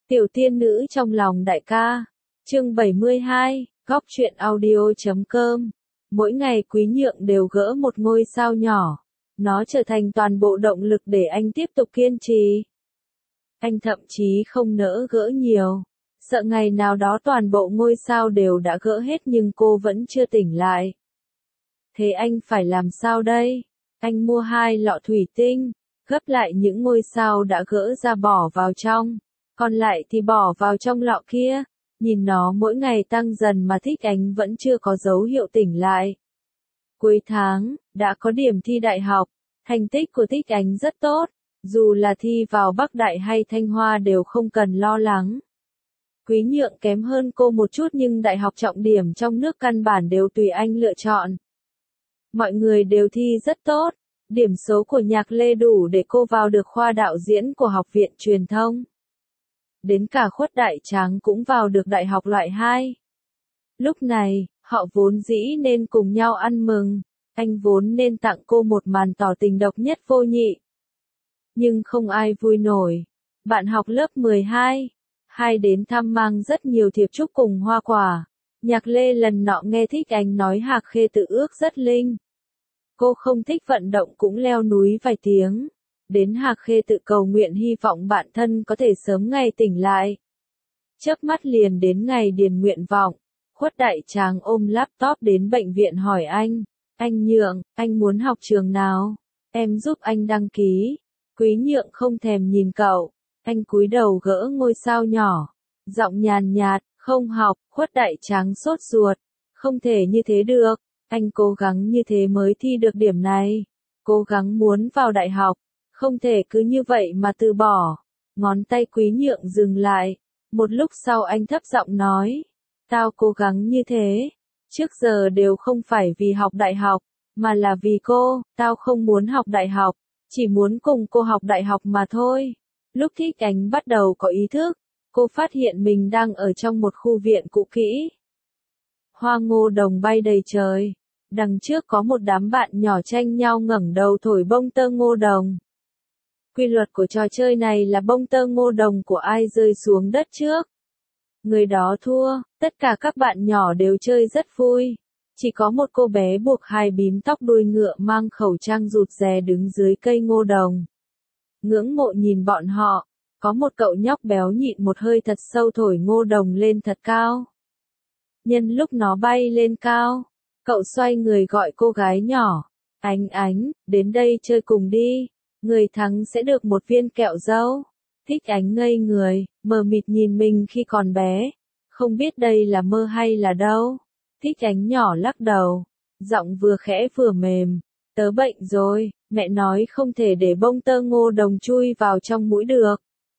Tiểu tiên nữ trong lòng đại ca. Chương 72, góc truyện audio.com. Mỗi ngày Quý Nhượng đều gỡ một ngôi sao nhỏ. Nó trở thành toàn bộ động lực để anh tiếp tục kiên trì. Anh thậm chí không nỡ gỡ nhiều. Sợ ngày nào đó toàn bộ ngôi sao đều đã gỡ hết nhưng cô vẫn chưa tỉnh lại. Thế anh phải làm sao đây? Anh mua 2 lọ thủy tinh, gấp lại những ngôi sao đã gỡ ra bỏ vào trong. Còn lại thì bỏ vào trong lọ kia. Nhìn nó mỗi ngày tăng dần mà Thích Ánh vẫn chưa có dấu hiệu tỉnh lại. Cuối tháng, đã có điểm thi đại học. Thành tích của Thích Ánh rất tốt. Dù là thi vào Bắc Đại hay Thanh Hoa đều không cần lo lắng. Quý Nhượng kém hơn cô một chút nhưng đại học trọng điểm trong nước căn bản đều tùy anh lựa chọn. Mọi người đều thi rất tốt. Điểm số của Nhạc Lê đủ để cô vào được khoa đạo diễn của Học viện Truyền thông. Đến cả Khuất Đại Tráng cũng vào được đại học loại 2. Lúc này, họ vốn dĩ nên cùng nhau ăn mừng. Anh vốn nên tặng cô một màn tỏ tình độc nhất vô nhị. Nhưng không ai vui nổi. Bạn học lớp 12. Hai đến thăm mang rất nhiều thiệp chúc cùng hoa quả. Nhạc Lê lần nọ nghe Thích Ánh nói Hạc Khê tự ước rất linh. Cô không thích vận động cũng leo núi vài tiếng. Đến Hạc Khê tự cầu nguyện hy vọng bạn thân có thể sớm ngày tỉnh lại. Chớp mắt liền đến ngày điền nguyện vọng. Khuất Đại Tráng ôm laptop đến bệnh viện hỏi anh Nhượng, anh muốn học trường nào? Em giúp anh đăng ký. Quý Nhượng không thèm nhìn cậu. Anh cúi đầu gỡ ngôi sao nhỏ. Giọng nhàn nhạt, không học. Khuất Đại Tráng sốt ruột. Không thể như thế được. Anh cố gắng như thế mới thi được điểm này. Cố gắng muốn vào đại học. Không thể cứ như vậy mà từ bỏ. Ngón tay Quý Nhượng dừng lại. Một lúc sau anh thấp giọng nói. Tao cố gắng như thế. Trước giờ đều không phải vì học đại học. Mà là vì cô. Tao không muốn học đại học. Chỉ muốn cùng cô học đại học mà thôi. Lúc Thích Ánh bắt đầu có ý thức. Cô phát hiện mình đang ở trong một khu viện cũ kỹ. Hoa ngô đồng bay đầy trời. Đằng trước có một đám bạn nhỏ tranh nhau ngẩng đầu thổi bông tơ ngô đồng. Quy luật của trò chơi này là bông tơ ngô đồng của ai rơi xuống đất trước. Người đó thua, tất cả các bạn nhỏ đều chơi rất vui. Chỉ có một cô bé buộc 2 bím tóc đuôi ngựa mang khẩu trang rụt rè đứng dưới cây ngô đồng. Ngưỡng mộ nhìn bọn họ, có một cậu nhóc béo nhịn một hơi thật sâu thổi ngô đồng lên thật cao. Nhân lúc nó bay lên cao, cậu xoay người gọi cô gái nhỏ, Ánh, đến đây chơi cùng đi, người thắng sẽ được một viên kẹo dâu. Thích Ánh ngây người, mờ mịt nhìn mình khi còn bé, không biết đây là mơ hay là đâu. Thích Ánh nhỏ lắc đầu, giọng vừa khẽ vừa mềm, tớ bệnh rồi, mẹ nói không thể để bông tơ ngô đồng chui vào trong mũi được.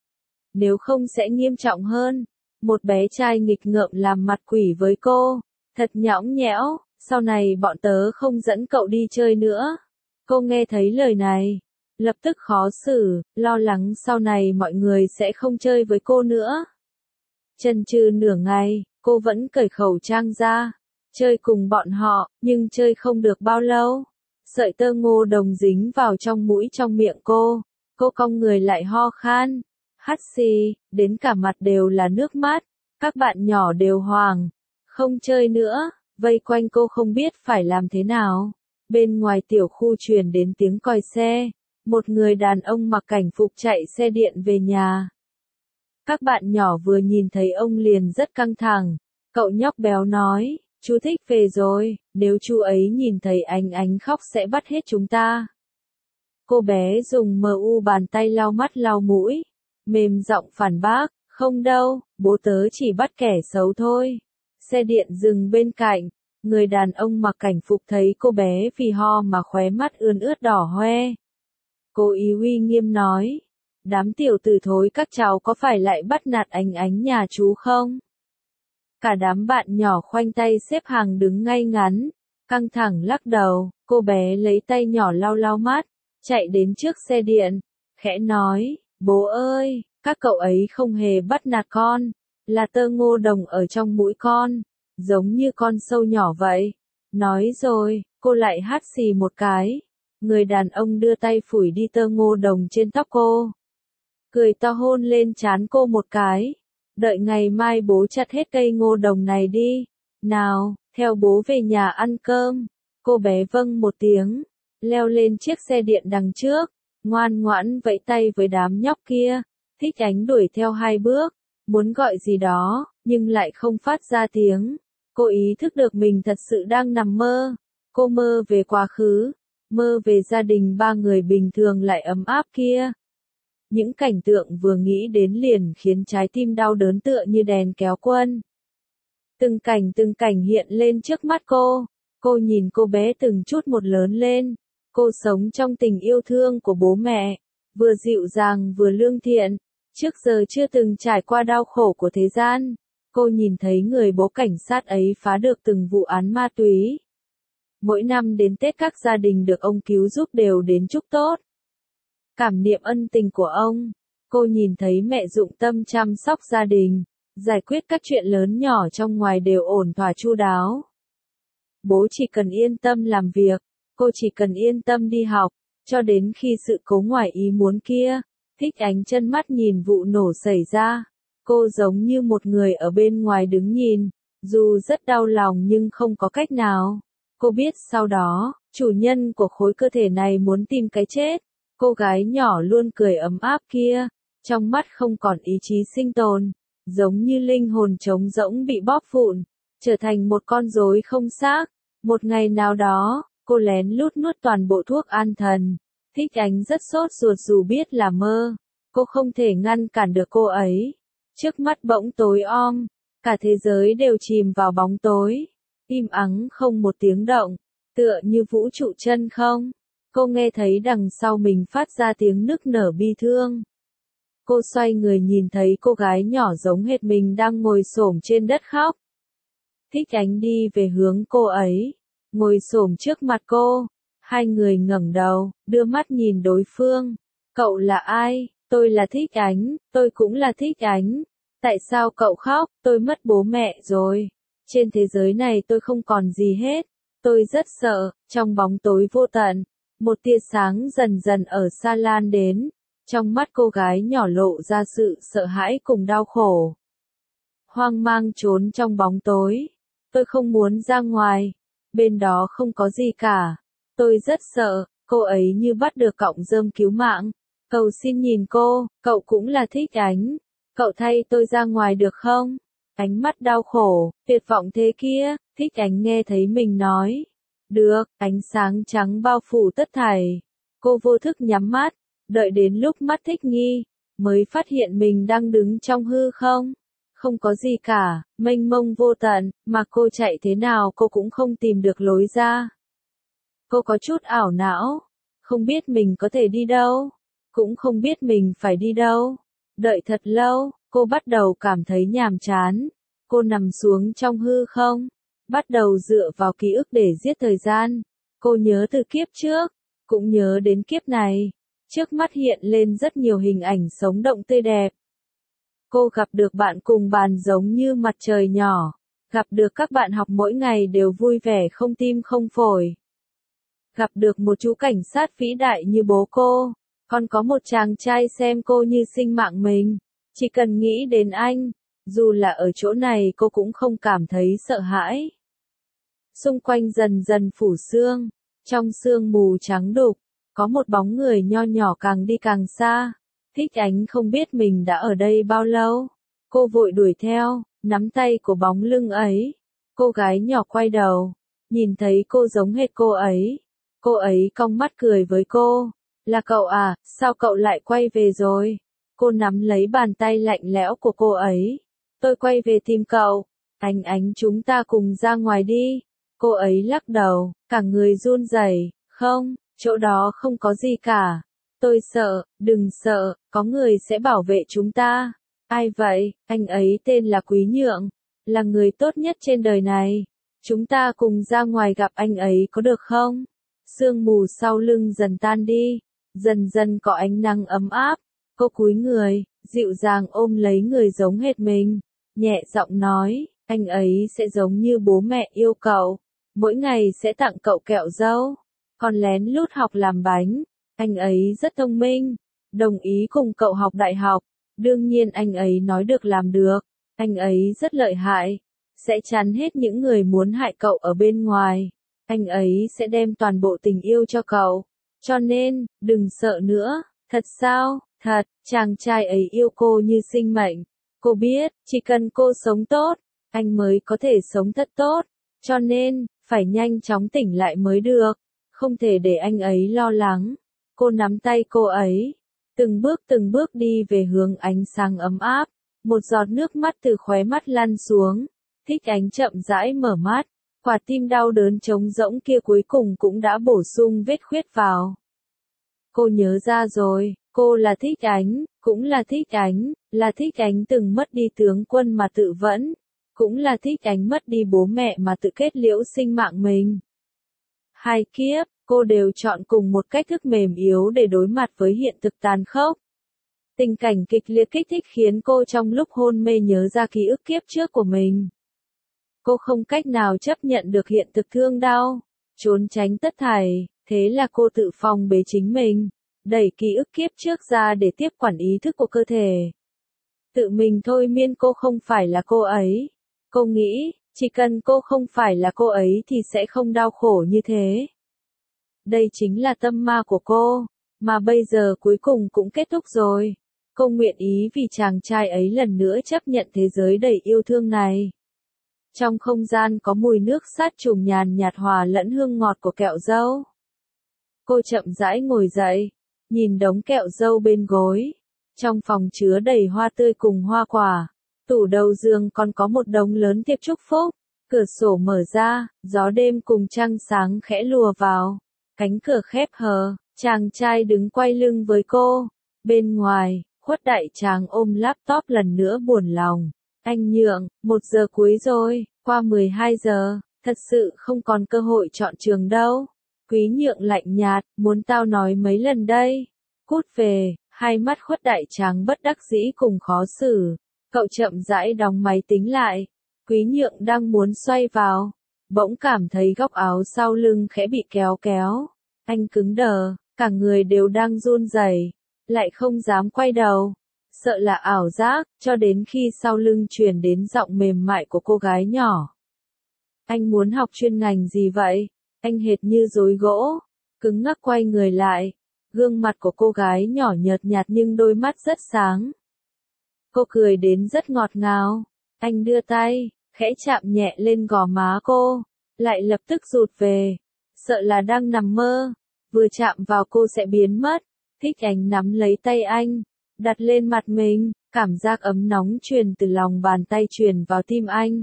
Nếu không sẽ nghiêm trọng hơn. Một bé trai nghịch ngợm làm mặt quỷ với cô, thật nhõng nhẽo, sau này bọn tớ không dẫn cậu đi chơi nữa. Cô nghe thấy lời này, lập tức khó xử, lo lắng sau này mọi người sẽ không chơi với cô nữa. Chần chừ nửa ngày, cô vẫn cởi khẩu trang ra, chơi cùng bọn họ, nhưng chơi không được bao lâu. Sợi tơ ngô đồng dính vào trong mũi trong miệng cô cong người lại ho khan, hắt xì, đến cả mặt đều là nước mắt. Các bạn nhỏ đều hoảng, không chơi nữa, vây quanh cô không biết phải làm thế nào. Bên ngoài tiểu khu truyền đến tiếng còi xe, một người đàn ông mặc cảnh phục chạy xe điện về nhà. Các bạn nhỏ vừa nhìn thấy ông liền rất căng thẳng. Cậu nhóc béo nói, chú Thích về rồi, nếu chú ấy nhìn thấy Ánh khóc sẽ bắt hết chúng ta. Cô bé dùng bàn tay lau mắt lau mũi, mềm giọng phản bác, không đâu, bố tớ chỉ bắt kẻ xấu thôi. Xe điện dừng bên cạnh, người đàn ông mặc cảnh phục thấy cô bé vì ho mà khóe mắt ươn ướt đỏ hoe. Cô ý uy nghiêm nói, đám tiểu tử thối các cháu có phải lại bắt nạt Ánh nhà chú không? Cả đám bạn nhỏ khoanh tay xếp hàng đứng ngay ngắn, căng thẳng lắc đầu, cô bé lấy tay nhỏ lau lau mắt, chạy đến trước xe điện, khẽ nói, bố ơi, các cậu ấy không hề bắt nạt con, là tơ ngô đồng ở trong mũi con, giống như con sâu nhỏ vậy. Nói rồi, cô lại hắt xì một cái, người đàn ông đưa tay phủi đi tơ ngô đồng trên tóc cô. cười to hôn lên trán cô một cái. Đợi ngày mai bố chặt hết cây ngô đồng này đi. Nào, theo bố về nhà ăn cơm. Cô bé vâng một tiếng, leo lên chiếc xe điện đằng trước, ngoan ngoãn vẫy tay với đám nhóc kia. Thích Ánh đuổi theo 2 bước, muốn gọi gì đó, nhưng lại không phát ra tiếng. Cô ý thức được mình thật sự đang nằm mơ. Cô mơ về quá khứ, mơ về gia đình 3 người bình thường lại ấm áp kia. Những cảnh tượng vừa nghĩ đến liền khiến trái tim đau đớn tựa như đèn kéo quân. Từng cảnh hiện lên trước mắt cô. Cô nhìn cô bé từng chút một lớn lên. Cô sống trong tình yêu thương của bố mẹ, vừa dịu dàng vừa lương thiện. Trước giờ chưa từng trải qua đau khổ của thế gian. Cô nhìn thấy người bố cảnh sát ấy phá được từng vụ án ma túy. Mỗi năm đến Tết các gia đình được ông cứu giúp đều đến chúc tốt. Cảm niệm ân tình của ông, cô nhìn thấy mẹ dụng tâm chăm sóc gia đình, giải quyết các chuyện lớn nhỏ trong ngoài đều ổn thỏa chu đáo. Bố chỉ cần yên tâm làm việc, cô chỉ cần yên tâm đi học, cho đến khi sự cố ngoài ý muốn kia, Thích Ánh chân mắt nhìn vụ nổ xảy ra. Cô giống như một người ở bên ngoài đứng nhìn, dù rất đau lòng nhưng không có cách nào. Cô biết sau đó, chủ nhân của khối cơ thể này muốn tìm cái chết. Cô gái nhỏ luôn cười ấm áp kia, trong mắt không còn ý chí sinh tồn, giống như linh hồn trống rỗng bị bóp vụn, trở thành một con rối không xác. Một ngày nào đó, cô lén lút nuốt toàn bộ thuốc an thần. Thích Ánh rất sốt ruột dù biết là mơ. Cô không thể ngăn cản được cô ấy. Trước mắt bỗng tối om, cả thế giới đều chìm vào bóng tối. Im ắng không một tiếng động, tựa như vũ trụ chân không. Cô nghe thấy đằng sau mình phát ra tiếng nức nở bi thương. Cô xoay người nhìn thấy cô gái nhỏ giống hệt mình đang ngồi xổm trên đất khóc. Thích Ánh đi về hướng cô ấy, ngồi xổm trước mặt cô. Hai người ngẩng đầu, đưa mắt nhìn đối phương. Cậu là ai? Tôi là Thích Ánh, tôi cũng là Thích Ánh. Tại sao cậu khóc? Tôi mất bố mẹ rồi. Trên thế giới này tôi không còn gì hết. Tôi rất sợ. Trong bóng tối vô tận, một tia sáng dần dần ở xa lan đến. Trong mắt cô gái nhỏ lộ ra sự sợ hãi cùng đau khổ. Hoang mang trốn trong bóng tối. Tôi không muốn ra ngoài. Bên đó không có gì cả. Tôi rất sợ. Cô ấy như bắt được cọng rơm cứu mạng. Cầu xin nhìn cô, cậu cũng là Thích Ánh. Cậu thay tôi ra ngoài được không? Ánh mắt đau khổ, tuyệt vọng thế kia. Thích Ánh nghe thấy mình nói. Được, ánh sáng trắng bao phủ tất thảy. Cô vô thức nhắm mắt, đợi đến lúc mắt thích nghi, mới phát hiện mình đang đứng trong hư không. Không có gì cả, mênh mông vô tận, mà cô chạy thế nào cô cũng không tìm được lối ra. Cô có chút ảo não, không biết mình có thể đi đâu, cũng không biết mình phải đi đâu. Đợi thật lâu, cô bắt đầu cảm thấy nhàm chán. Cô nằm xuống trong hư không, bắt đầu dựa vào ký ức để giết thời gian. Cô nhớ từ kiếp trước, cũng nhớ đến kiếp này. Trước mắt hiện lên rất nhiều hình ảnh sống động tươi đẹp. Cô gặp được bạn cùng bàn giống như mặt trời nhỏ. Gặp được các bạn học mỗi ngày đều vui vẻ không tim không phổi. Gặp được một chú cảnh sát vĩ đại như bố cô. Còn có một chàng trai xem cô như sinh mạng mình. Chỉ cần nghĩ đến anh, dù là ở chỗ này cô cũng không cảm thấy sợ hãi. Xung quanh dần dần phủ sương. Trong sương mù trắng đục, có một bóng người nho nhỏ càng đi càng xa. Thích Ánh không biết mình đã ở đây bao lâu. Cô vội đuổi theo, nắm tay của bóng lưng ấy. Cô gái nhỏ quay đầu, nhìn thấy cô giống hệt cô ấy. Cô ấy cong mắt cười với cô. Là cậu à, sao cậu lại quay về rồi? Cô nắm lấy bàn tay lạnh lẽo của cô ấy. Tôi quay về tìm cậu. Ánh chúng ta cùng ra ngoài đi. Cô ấy lắc đầu, cả người run rẩy. Không, chỗ đó không có gì cả. Tôi sợ, đừng sợ, có người sẽ bảo vệ chúng ta. Ai vậy? Anh ấy tên là Quý Nhượng, là người tốt nhất trên đời này. Chúng ta cùng ra ngoài gặp anh ấy có được không? Sương mù sau lưng dần tan đi, dần dần có ánh nắng ấm áp. Cô cúi người, dịu dàng ôm lấy người giống hệt mình, nhẹ giọng nói, anh ấy sẽ giống như bố mẹ yêu cậu, mỗi ngày sẽ tặng cậu kẹo dâu, còn lén lút học làm bánh. Anh ấy rất thông minh, đồng ý cùng cậu học đại học. Đương nhiên anh ấy nói được làm được, anh ấy rất lợi hại, sẽ chắn hết những người muốn hại cậu ở bên ngoài. Anh ấy sẽ đem toàn bộ tình yêu cho cậu. Cho nên, đừng sợ nữa. Thật sao? Thật, chàng trai ấy yêu cô như sinh mệnh. Cô biết, chỉ cần cô sống tốt, anh mới có thể sống thật tốt. Cho nên, phải nhanh chóng tỉnh lại mới được. Không thể để anh ấy lo lắng. Cô nắm tay cô ấy, từng bước đi về hướng ánh sáng ấm áp. Một giọt nước mắt từ khóe mắt lăn xuống. Thích Ánh chậm rãi mở mắt. Quả tim đau đớn trống rỗng kia cuối cùng cũng đã bổ sung vết khuyết vào. Cô nhớ ra rồi, cô là Thích Ánh, cũng là Thích Ánh, là Thích Ánh từng mất đi tướng quân mà tự vẫn, cũng là Thích Ánh mất đi bố mẹ mà tự kết liễu sinh mạng mình. Hai kiếp, cô đều chọn cùng một cách thức mềm yếu để đối mặt với hiện thực tàn khốc. Tình cảnh kịch liệt kích thích khiến cô trong lúc hôn mê nhớ ra ký ức kiếp trước của mình. Cô không cách nào chấp nhận được hiện thực thương đau, trốn tránh tất thảy, thế là cô tự phòng bế chính mình, đẩy ký ức kiếp trước ra để tiếp quản ý thức của cơ thể. Tự mình thôi miên cô không phải là cô ấy. Cô nghĩ, chỉ cần cô không phải là cô ấy thì sẽ không đau khổ như thế. Đây chính là tâm ma của cô, mà bây giờ cuối cùng cũng kết thúc rồi. Cô nguyện ý vì chàng trai ấy lần nữa chấp nhận thế giới đầy yêu thương này. Trong không gian có mùi nước sát trùng nhàn nhạt hòa lẫn hương ngọt của kẹo dâu. Cô chậm rãi ngồi dậy, nhìn đống kẹo dâu bên gối. Trong phòng chứa đầy hoa tươi cùng hoa quả. Tủ đầu giường còn có một đống lớn thiệp chúc phúc. Cửa sổ mở ra, gió đêm cùng trăng sáng khẽ lùa vào. Cánh cửa khép hờ, chàng trai đứng quay lưng với cô. Bên ngoài, Khuất Đại Tráng ôm laptop lần nữa buồn lòng. Anh Nhượng, 1 giờ cuối rồi, qua 12 giờ, thật sự không còn cơ hội chọn trường đâu. Quý Nhượng lạnh nhạt, muốn tao nói mấy lần đây. Cút về, hai mắt Khuất Đại Tráng bất đắc dĩ cùng khó xử. Cậu chậm rãi đóng máy tính lại. Quý Nhượng đang muốn xoay vào, bỗng cảm thấy góc áo sau lưng khẽ bị kéo kéo. Anh cứng đờ, cả người đều đang run rẩy, lại không dám quay đầu. Sợ là ảo giác, cho đến khi sau lưng truyền đến giọng mềm mại của cô gái nhỏ. Anh muốn học chuyên ngành gì vậy? Anh hệt như rối gỗ, cứng ngắc quay người lại. Gương mặt của cô gái nhỏ nhợt nhạt nhưng đôi mắt rất sáng. Cô cười đến rất ngọt ngào. Anh đưa tay, khẽ chạm nhẹ lên gò má cô, lại lập tức rụt về. Sợ là đang nằm mơ, vừa chạm vào cô sẽ biến mất. Thích Ánh nắm lấy tay anh, đặt lên mặt mình, cảm giác ấm nóng truyền từ lòng bàn tay truyền vào tim anh.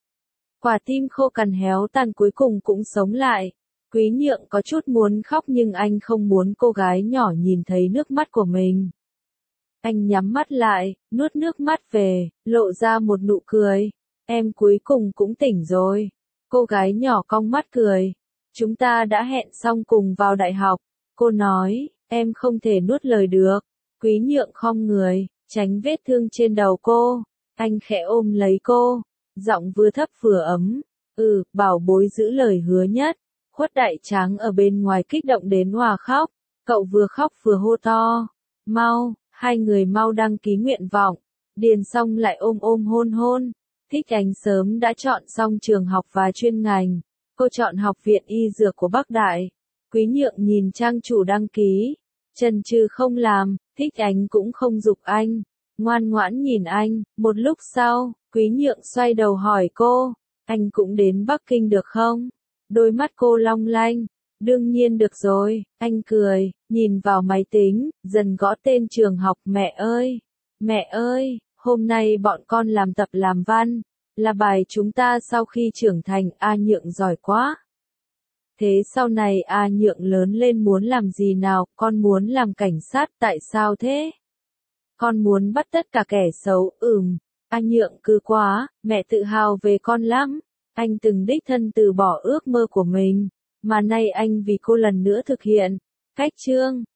Quả tim khô cằn héo tàn cuối cùng cũng sống lại. Quý Nhượng có chút muốn khóc nhưng anh không muốn cô gái nhỏ nhìn thấy nước mắt của mình. Anh nhắm mắt lại, nuốt nước mắt về, lộ ra một nụ cười. Em cuối cùng cũng tỉnh rồi. Cô gái nhỏ cong mắt cười. Chúng ta đã hẹn xong cùng vào đại học. Cô nói, em không thể nuốt lời được. Quý Nhượng khom người, tránh vết thương trên đầu cô. Anh khẽ ôm lấy cô, giọng vừa thấp vừa ấm. Bảo bối giữ lời hứa nhất. Khuất Đại Tráng ở bên ngoài kích động đến hòa khóc. Cậu vừa khóc vừa hô to. Mau, hai người mau đăng ký nguyện vọng. Điền xong lại ôm hôn hôn. Thích Ánh sớm đã chọn xong trường học và chuyên ngành. Cô chọn học viện y dược của Bắc Đại. Quý Nhượng nhìn trang chủ đăng ký. Chần chừ không làm, Thích Ánh cũng không giục anh. Ngoan ngoãn nhìn anh, một lúc sau, Quý Nhượng xoay đầu hỏi cô. Anh cũng đến Bắc Kinh được không? Đôi mắt cô long lanh. Đương nhiên được rồi, anh cười, nhìn vào máy tính, dần gõ tên trường học. Mẹ ơi, hôm nay bọn con làm tập làm văn, là bài chúng ta sau khi trưởng thành. A Nhượng giỏi quá. Thế sau này A Nhượng lớn lên muốn làm gì nào? Con muốn làm cảnh sát. Tại sao thế? Con muốn bắt tất cả kẻ xấu. A Nhượng cứ quá, mẹ tự hào về con lắm. Anh từng đích thân từ bỏ ước mơ của mình, mà nay anh vì cô lần nữa thực hiện. Cách chương